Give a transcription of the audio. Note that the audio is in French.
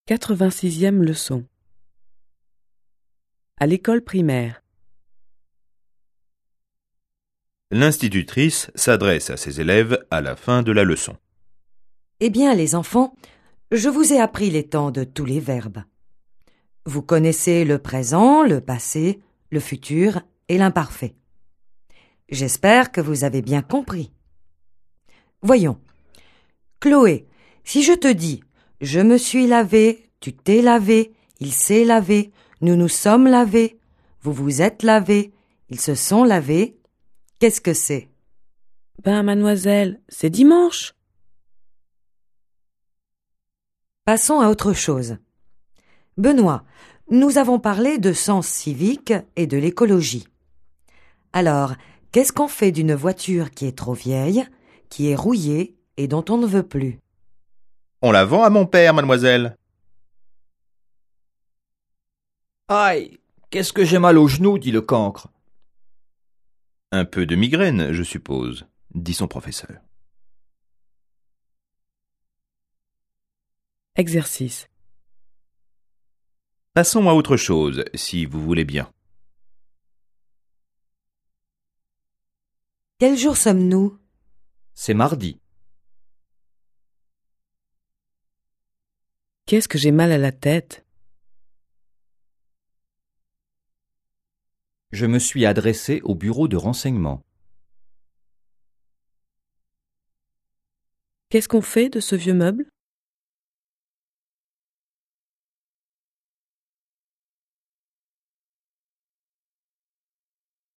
86e leçon. À l'école primaire. L'institutrice s'adresse à ses élèves à la fin de la leçon. Eh bien, les enfants, je vous ai appris les temps de tous les verbes. Vous connaissez le présent, le passé, le futur et l'imparfait. J'espère que vous avez bien compris. Voyons. Chloé, si je te dis « je me suis lavé, tu t'es lavé, il s'est lavé, nous nous sommes lavés, vous vous êtes lavés, ils se sont lavés », qu'est-ce que c'est? Mademoiselle, c'est dimanche. Passons à autre chose. Benoît, nous avons parlé de sens civique et de l'écologie. Alors, qu'est-ce qu'on fait d'une voiture qui est trop vieille, qui est rouillée et dont on ne veut plus? On la vend à mon père, mademoiselle. Aïe, qu'est-ce que j'ai mal au genou, dit le cancre. Un peu de migraine, je suppose, dit son professeur. Exercice. Passons à autre chose, si vous voulez bien. Quel jour sommes-nous? C'est mardi. Qu'est-ce que j'ai mal à la tête? Je me suis adressé au bureau de renseignement. Qu'est-ce qu'on fait de ce vieux meuble?